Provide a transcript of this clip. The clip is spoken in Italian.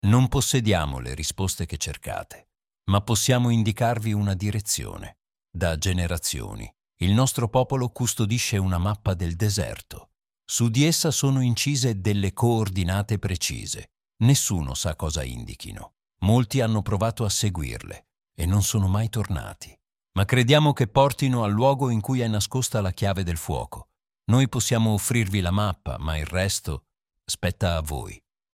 Non possediamo le risposte che cercate, ma possiamo indicarvi una direzione. Da generazioni, il nostro popolo custodisce una mappa del deserto. Su di essa sono incise delle coordinate precise. Nessuno sa cosa indichino. Molti hanno provato a seguirle e non sono mai tornati. Ma crediamo che portino al luogo in cui è nascosta la chiave del fuoco. Noi possiamo offrirvi la mappa, ma il resto spetta a voi.